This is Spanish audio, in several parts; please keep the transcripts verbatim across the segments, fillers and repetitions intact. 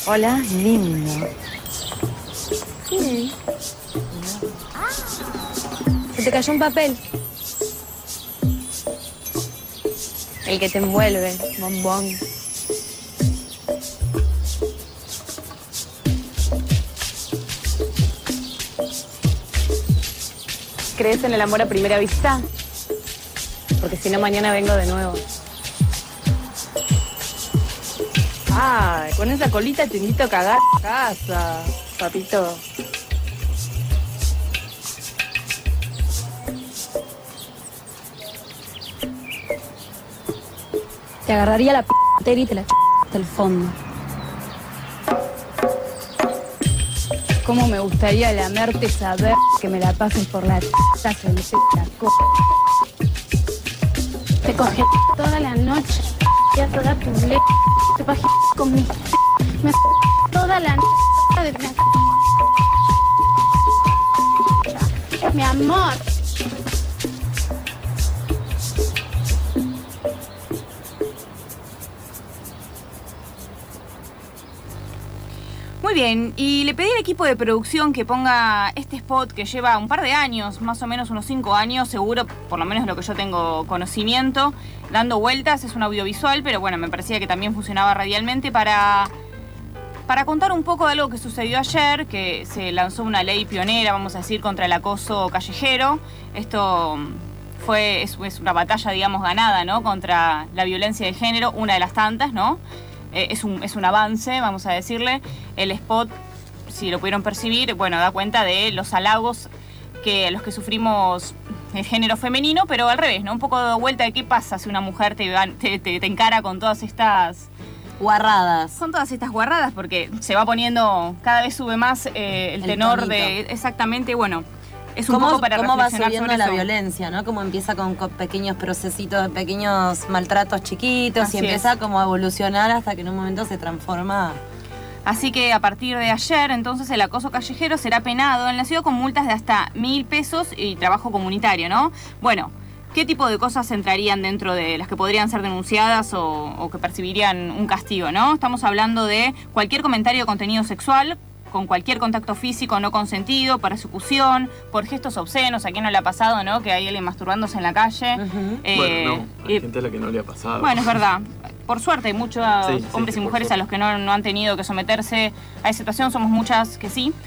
Hola, lindo. Sí. Se te cayó un papel. El que te envuelve, bombón. ¿Crees en el amor a primera vista? Porque si no, mañana vengo de nuevo. Ay, con esa colita te invito a cagar a casa, papito. Te agarraría la p*** y te la ch... hasta el fondo. Cómo me gustaría lamerte, saber que me la pases por la tata, sentir la cosa. Te cogí toda la noche, ya toda tu le... Te bajé con mi... Me... toda la noche de la... Mi amor. Muy bien, y le pedí al equipo de producción que ponga este spot que lleva un par de años, más o menos unos cinco años, seguro, por lo menos lo que yo tengo conocimiento, dando vueltas. Es un audiovisual, pero bueno, me parecía que también funcionaba radialmente para, para contar un poco de algo que sucedió ayer, que se lanzó una ley pionera, vamos a decir, contra el acoso callejero. Esto fue, es, es una batalla, digamos, ganada, ¿no?, contra la violencia de género, una de las tantas, ¿no? Es un, es un avance, vamos a decirle. El spot, si lo pudieron percibir, bueno, da cuenta de los halagos que los que sufrimos el género femenino, pero al revés, ¿no? Un poco de vuelta de qué pasa si una mujer te, te, te, te encara con todas estas... guarradas. Con todas estas guarradas, porque se va poniendo, cada vez sube más eh, el, el tenor tonito. De... Exactamente, bueno... Es un ¿Cómo, poco para cómo va reflexionar subiendo sobre la eso. violencia, ¿no? Cómo empieza con, con pequeños procesitos, pequeños maltratos chiquitos. Así y empieza es. como a evolucionar hasta que en un momento se transforma. Así que a partir de ayer, entonces, el acoso callejero será penado en la ciudad con multas de hasta mil pesos y trabajo comunitario, ¿no? Bueno, ¿qué tipo de cosas entrarían dentro de las que podrían ser denunciadas o, o que percibirían un castigo, ¿no? Estamos hablando de cualquier comentario de contenido sexual, con cualquier contacto físico no consentido, persecución, por gestos obscenos. ¿A quién no le ha pasado, no? Que hay alguien masturbándose en la calle. Uh-huh. eh, bueno, no, hay y, gente a la que no le ha pasado. Bueno, es verdad. Por suerte hay muchos sí, hombres sí, y mujeres a los que no, no han tenido que someterse a esa situación. Somos muchas que sí.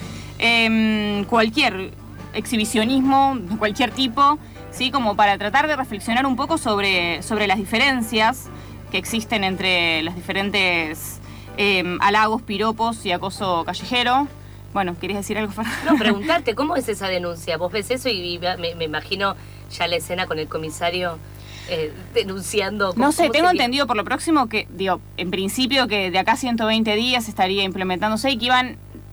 Eh, cualquier exhibicionismo, de cualquier tipo, ¿sí? Como para tratar de reflexionar un poco sobre, sobre las diferencias que existen entre las diferentes... Eh, halagos, piropos y acoso callejero. Bueno, ¿querías decir algo, Fernanda? No, preguntarte, ¿cómo es esa denuncia? Vos ves eso y, y me, me imagino ya la escena con el comisario eh, denunciando. No sé, tengo entendido por lo próximo que, digo, en principio que de acá a ciento veinte días estaría implementándose y que iban,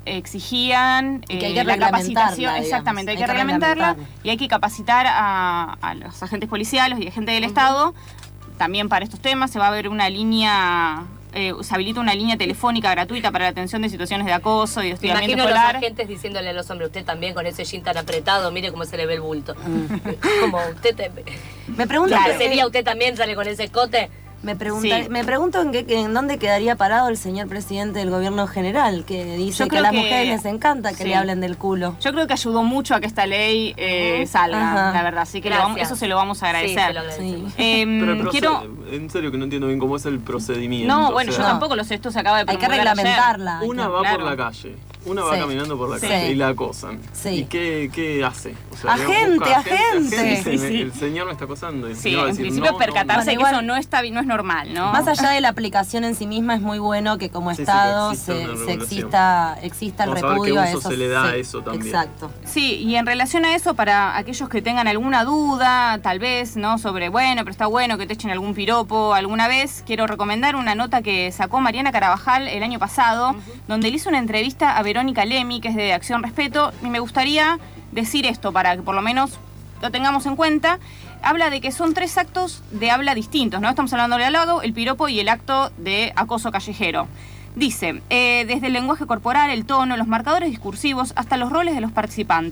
exigían y que hay que eh, la capacitación. digamos. Exactamente, hay, hay que, que reglamentarla, reglamentarla y hay que capacitar a, a los agentes policiales y agentes del uh-huh. Estado también para estos temas. Se va a ver una línea... Eh, se habilita una línea telefónica gratuita para la atención de situaciones de acoso y de hostigamiento escolar. Imagino los agentes diciéndole a los hombres, usted también con ese jean tan apretado, mire cómo se le ve el bulto. Mm. Como usted... Te... Me pregunto... Claro, ¿sería usted también sale con ese escote? Me, pregunta, sí. me pregunto en, qué, en dónde quedaría parado el señor presidente del gobierno general, que dice Yo que a las que, mujeres les encanta que sí. le hablen del culo. Yo creo que ayudó mucho a que esta ley eh, uh-huh. salga, Ajá. la verdad. Así que lo vamos, eso se lo vamos a agradecer. Sí, lo sí. eh, Pero proced, quiero... en serio que no entiendo bien cómo es el procedimiento. No, bueno, o sea, yo tampoco lo sé, esto se acaba de Hay que reglamentarla. Ayer. Una que, va claro. por la calle, una va sí. caminando por la sí. calle y la acosan. Sí. ¿Y qué, qué hace? O sea, agente, busca, agente. agente. Sí, sí. El señor me está acosando. Y sí, en decir, principio no, percatarse no, que eso no, está, no es normal, ¿no? Más allá de la aplicación en sí misma, es muy bueno que como sí, Estado sí, que se, se exista, exista el Vamos repudio a, a, ver qué eso. uso se le da sí, a eso también. Exacto. Sí, y en relación a eso, para aquellos que tengan alguna duda, tal vez, ¿no? Sobre, bueno, pero está bueno que te echen algún piropo alguna vez, quiero recomendar una nota que sacó Mariana Carabajal el año pasado, uh-huh. donde le hizo una entrevista a Verónica Lemi, que es de Acción Respeto, y me gustaría decir esto para que por lo menos lo tengamos en cuenta. Habla de que son tres actos de habla distintos, ¿no? Estamos hablando del halago, el piropo y el acto de acoso callejero. Dice, eh, desde el lenguaje corporal, el tono, los marcadores discursivos, hasta los roles de los participantes.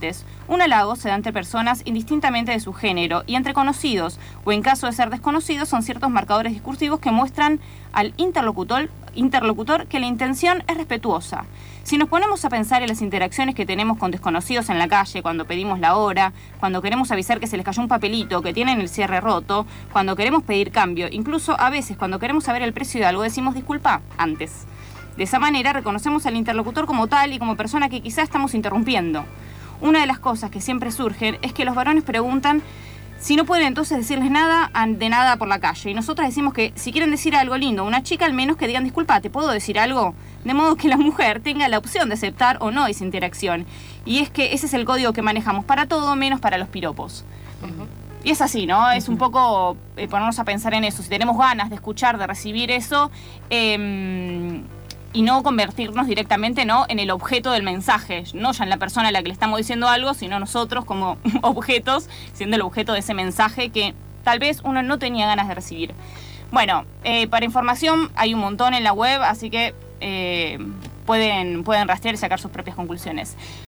Un halago se da entre personas indistintamente de su género y entre conocidos, o en caso de ser desconocidos, son ciertos marcadores discursivos que muestran al interlocutor, interlocutor que la intención es respetuosa. Si nos ponemos a pensar en las interacciones que tenemos con desconocidos en la calle, cuando pedimos la hora, cuando queremos avisar que se les cayó un papelito, que tienen el cierre roto, cuando queremos pedir cambio, incluso a veces cuando queremos saber el precio de algo decimos disculpa antes. De esa manera reconocemos al interlocutor como tal y como persona que quizá estamos interrumpiendo. Una de las cosas que siempre surgen es que los varones preguntan si no pueden entonces decirles nada de nada por la calle. Y nosotras decimos que si quieren decir algo lindo a una chica, al menos que digan disculpa, ¿te puedo decir algo? De modo que la mujer tenga la opción de aceptar o no esa interacción. Y es que ese es el código que manejamos para todo, menos para los piropos. Uh-huh. Y es así, ¿no? Uh-huh. Es un poco eh, ponernos a pensar en eso. Si tenemos ganas de escuchar, de recibir eso... Eh, y no convertirnos directamente, ¿no?, en el objeto del mensaje, no ya en la persona a la que le estamos diciendo algo, sino nosotros como objetos, siendo el objeto de ese mensaje que tal vez uno no tenía ganas de recibir. Bueno, eh, para información hay un montón en la web, así que eh, pueden, pueden rastrear y sacar sus propias conclusiones.